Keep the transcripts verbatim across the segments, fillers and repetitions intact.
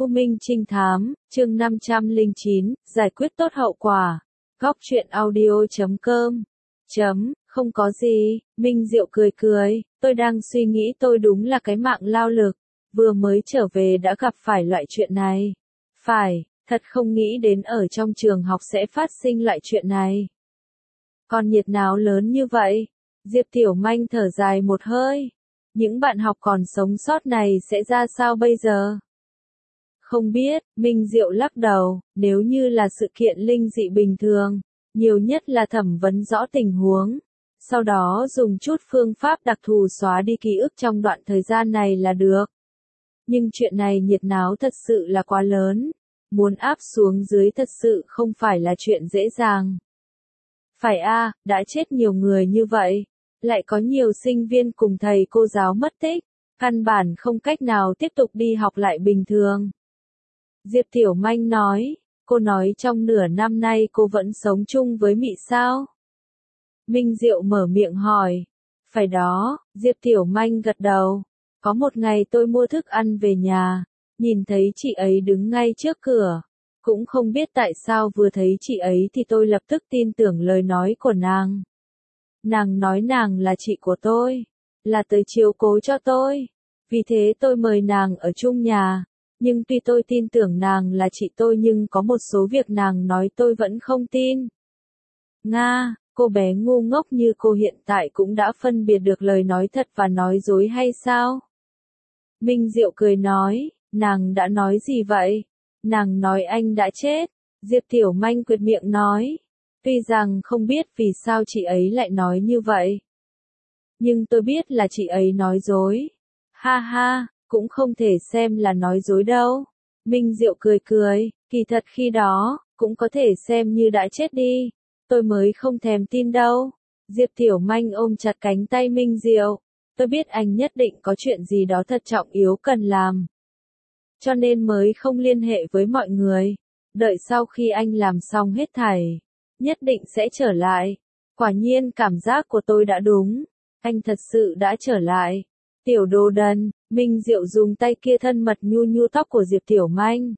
U Minh Trinh Thám, chương năm trăm lẻ chín, giải quyết tốt hậu quả. Góc truyện audio chấm com. Chấm, không có gì, Minh Diệu cười cười, tôi đang suy nghĩ tôi đúng là cái mạng lao lực, vừa mới trở về đã gặp phải loại chuyện này. Phải, thật không nghĩ đến ở trong trường học sẽ phát sinh loại chuyện này. Còn nhiệt náo lớn như vậy, Diệp Tiểu Manh thở dài một hơi. Những bạn học còn sống sót này sẽ ra sao bây giờ? Không biết, Minh Diệu lắc đầu, nếu như là sự kiện linh dị bình thường, nhiều nhất là thẩm vấn rõ tình huống, sau đó dùng chút phương pháp đặc thù xóa đi ký ức trong đoạn thời gian này là được. Nhưng chuyện này nhiệt náo thật sự là quá lớn, muốn áp xuống dưới thật sự không phải là chuyện dễ dàng. Phải a, đã chết nhiều người như vậy, lại có nhiều sinh viên cùng thầy cô giáo mất tích, căn bản không cách nào tiếp tục đi học lại bình thường. Diệp Tiểu Manh nói, cô nói trong nửa năm nay cô vẫn sống chung với Mị sao? Minh Diệu mở miệng hỏi. Phải đó, Diệp Tiểu Manh gật đầu. Có một ngày tôi mua thức ăn về nhà, nhìn thấy chị ấy đứng ngay trước cửa. Cũng không biết tại sao vừa thấy chị ấy thì tôi lập tức tin tưởng lời nói của nàng. Nàng nói nàng là chị của tôi, là tới chiếu cố cho tôi. Vì thế tôi mời nàng ở chung nhà. Nhưng tuy tôi tin tưởng nàng là chị tôi nhưng có một số việc nàng nói tôi vẫn không tin. Nga, cô bé ngu ngốc như cô hiện tại cũng đã phân biệt được lời nói thật và nói dối hay sao? Minh Diệu cười nói, nàng đã nói gì vậy? Nàng nói anh đã chết. Diệp Tiểu Manh quyệt miệng nói. Tuy rằng không biết vì sao chị ấy lại nói như vậy. Nhưng tôi biết là chị ấy nói dối. Ha ha. Cũng không thể xem là nói dối đâu. Minh Diệu cười cười, kỳ thật khi đó, cũng có thể xem như đã chết đi. Tôi mới không thèm tin đâu. Diệp Tiểu Manh ôm chặt cánh tay Minh Diệu. Tôi biết anh nhất định có chuyện gì đó thật trọng yếu cần làm. Cho nên mới không liên hệ với mọi người. Đợi sau khi anh làm xong hết thảy, nhất định sẽ trở lại. Quả nhiên cảm giác của tôi đã đúng. Anh thật sự đã trở lại. Tiểu đồ đần. Minh Diệu dùng tay kia thân mật nhu nhu tóc của Diệp Tiểu Manh.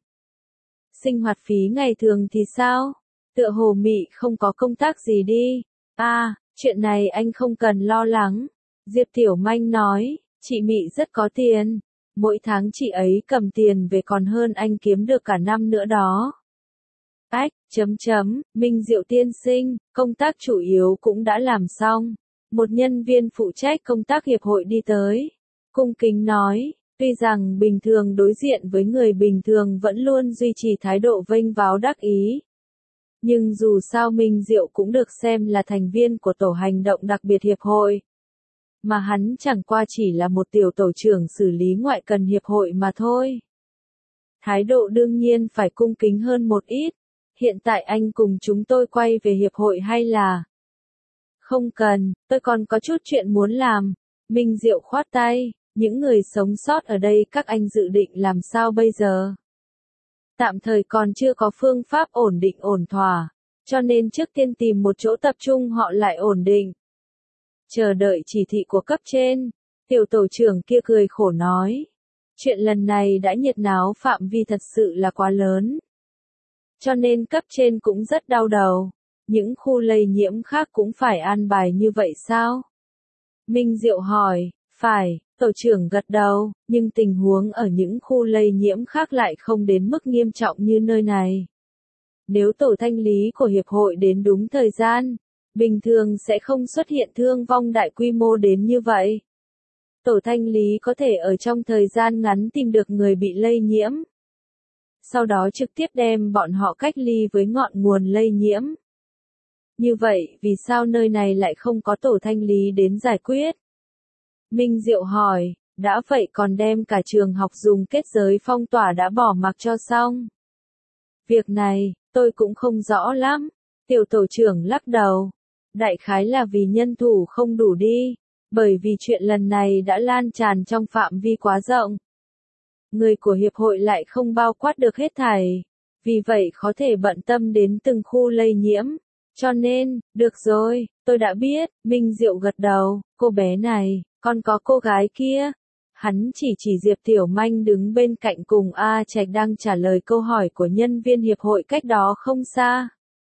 Sinh hoạt phí ngày thường thì sao? Tựa hồ Mị không có công tác gì đi. À, chuyện này anh không cần lo lắng. Diệp Tiểu Manh nói, chị Mị rất có tiền. Mỗi tháng chị ấy cầm tiền về còn hơn anh kiếm được cả năm nữa đó. Ách, chấm chấm, Minh Diệu tiên sinh, công tác chủ yếu cũng đã làm xong. Một nhân viên phụ trách công tác hiệp hội đi tới. Cung kính nói, tuy rằng bình thường đối diện với người bình thường vẫn luôn duy trì thái độ vênh váo đắc ý. Nhưng dù sao Minh Diệu cũng được xem là thành viên của tổ hành động đặc biệt hiệp hội. Mà hắn chẳng qua chỉ là một tiểu tổ trưởng xử lý ngoại cần hiệp hội mà thôi. Thái độ đương nhiên phải cung kính hơn một ít. Hiện tại anh cùng chúng tôi quay về hiệp hội hay là? Không cần, tôi còn có chút chuyện muốn làm. Minh Diệu khoát tay. Những người sống sót ở đây các anh dự định làm sao bây giờ? Tạm thời còn chưa có phương pháp ổn định ổn thỏa, cho nên trước tiên tìm một chỗ tập trung họ lại ổn định. Chờ đợi chỉ thị của cấp trên, tiểu tổ trưởng kia cười khổ nói. Chuyện lần này đã nhiệt náo phạm vi thật sự là quá lớn. Cho nên cấp trên cũng rất đau đầu. Những khu lây nhiễm khác cũng phải an bài như vậy sao? Minh Diệu hỏi, phải. Tổ trưởng gật đầu, nhưng tình huống ở những khu lây nhiễm khác lại không đến mức nghiêm trọng như nơi này. Nếu tổ thanh lý của hiệp hội đến đúng thời gian, bình thường sẽ không xuất hiện thương vong đại quy mô đến như vậy. Tổ thanh lý có thể ở trong thời gian ngắn tìm được người bị lây nhiễm. Sau đó trực tiếp đem bọn họ cách ly với ngọn nguồn lây nhiễm. Như vậy, vì sao nơi này lại không có tổ thanh lý đến giải quyết? Minh Diệu hỏi, đã vậy còn đem cả trường học dùng kết giới phong tỏa đã bỏ mặc cho xong. Việc này, tôi cũng không rõ lắm. Tiểu tổ trưởng lắc đầu. Đại khái là vì nhân thủ không đủ đi. Bởi vì chuyện lần này đã lan tràn trong phạm vi quá rộng. Người của hiệp hội lại không bao quát được hết thảy. Vì vậy khó thể bận tâm đến từng khu lây nhiễm. Cho nên, được rồi, tôi đã biết. Minh Diệu gật đầu, cô bé này. Còn có cô gái kia, Hắn chỉ chỉ Diệp Tiểu Manh đứng bên cạnh cùng A Trạch đang trả lời câu hỏi của nhân viên hiệp hội cách đó không xa.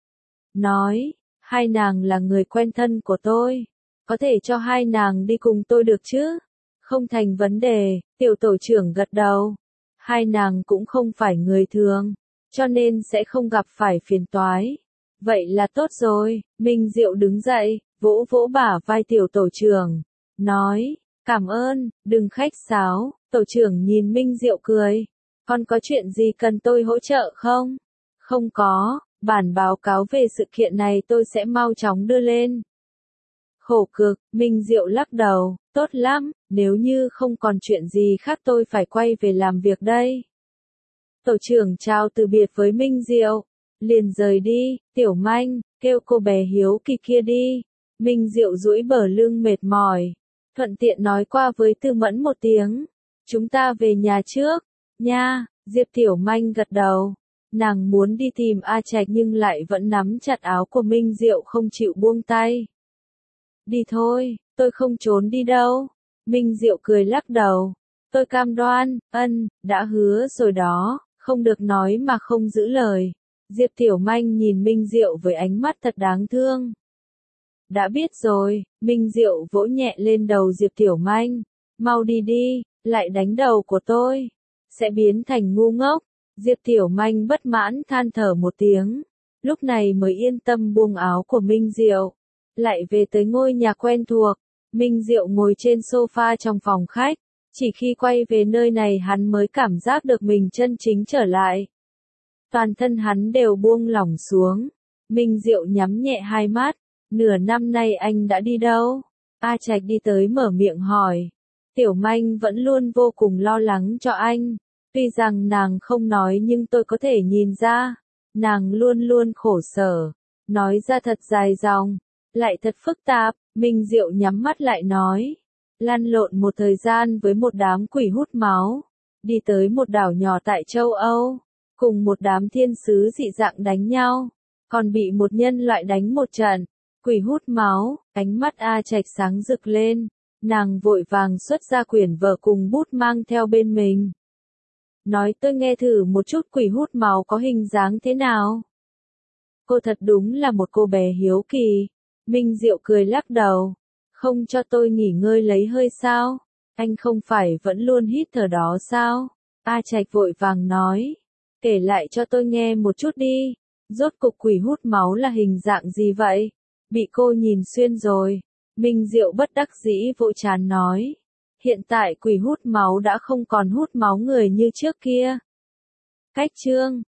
Nói, hai nàng là người quen thân của tôi. Có thể cho hai nàng đi cùng tôi được chứ? Không thành vấn đề, tiểu tổ trưởng gật đầu. Hai nàng cũng không phải người thường, cho nên sẽ không gặp phải phiền toái. Vậy là tốt rồi, Minh Diệu đứng dậy, vỗ vỗ bả vai tiểu tổ trưởng, nói, cảm ơn, đừng khách sáo. Tổ trưởng nhìn Minh Diệu cười, còn có chuyện gì cần tôi hỗ trợ không? Không có, bản báo cáo về sự kiện này tôi sẽ mau chóng đưa lên. Khổ cực, Minh Diệu lắc đầu, tốt lắm, nếu như không còn chuyện gì khác tôi phải quay về làm việc đây. Tổ trưởng chào từ biệt với Minh Diệu, liền rời đi. Tiểu Manh, kêu cô bé hiếu kỳ kia đi. Minh Diệu duỗi bờ lưng mệt mỏi, thuận tiện nói qua với Tư Mẫn một tiếng, chúng ta về nhà trước, nha. Diệp Tiểu Manh gật đầu, nàng muốn đi tìm A Trạch nhưng lại vẫn nắm chặt áo của Minh Diệu không chịu buông tay. Đi thôi, tôi không trốn đi đâu. Minh Diệu cười lắc đầu, tôi cam đoan, ân, đã hứa rồi đó, không được nói mà không giữ lời. Diệp Tiểu Manh nhìn Minh Diệu với ánh mắt thật đáng thương. Đã biết rồi, Minh Diệu vỗ nhẹ lên đầu Diệp Tiểu Manh, mau đi đi, lại đánh đầu của tôi, sẽ biến thành ngu ngốc. Diệp Tiểu Manh bất mãn than thở một tiếng, lúc này mới yên tâm buông áo của Minh Diệu, lại về tới ngôi nhà quen thuộc. Minh Diệu ngồi trên sofa trong phòng khách, chỉ khi quay về nơi này hắn mới cảm giác được mình chân chính trở lại. Toàn thân hắn đều buông lỏng xuống. Minh Diệu nhắm nhẹ hai mắt, nửa năm nay anh đã đi đâu? A Trạch đi tới mở miệng hỏi. Tiểu Manh vẫn luôn vô cùng lo lắng cho anh. Tuy rằng nàng không nói nhưng tôi có thể nhìn ra, nàng luôn luôn khổ sở, nói ra thật dài dòng, lại thật phức tạp. Minh Diệu nhắm mắt lại nói, lăn lộn một thời gian với một đám quỷ hút máu, đi tới một đảo nhỏ tại châu Âu, cùng một đám thiên sứ dị dạng đánh nhau, còn bị một nhân loại đánh một trận. Quỷ hút máu. Ánh mắt A Trạch sáng rực lên, nàng vội vàng xuất ra quyển vở cùng bút mang theo bên mình. Nói tôi nghe thử một chút quỷ hút máu có hình dáng thế nào. Cô thật đúng là một cô bé hiếu kỳ. Minh Diệu cười lắc đầu, không cho tôi nghỉ ngơi lấy hơi sao? Anh không phải vẫn luôn hít thở đó sao? A Trạch vội vàng nói, kể lại cho tôi nghe một chút đi, rốt cục quỷ hút máu là hình dạng gì vậy? Bị cô nhìn xuyên rồi. Minh Diệu bất đắc dĩ vỗ trán nói, hiện tại quỷ hút máu đã không còn hút máu người như trước kia. Cách chương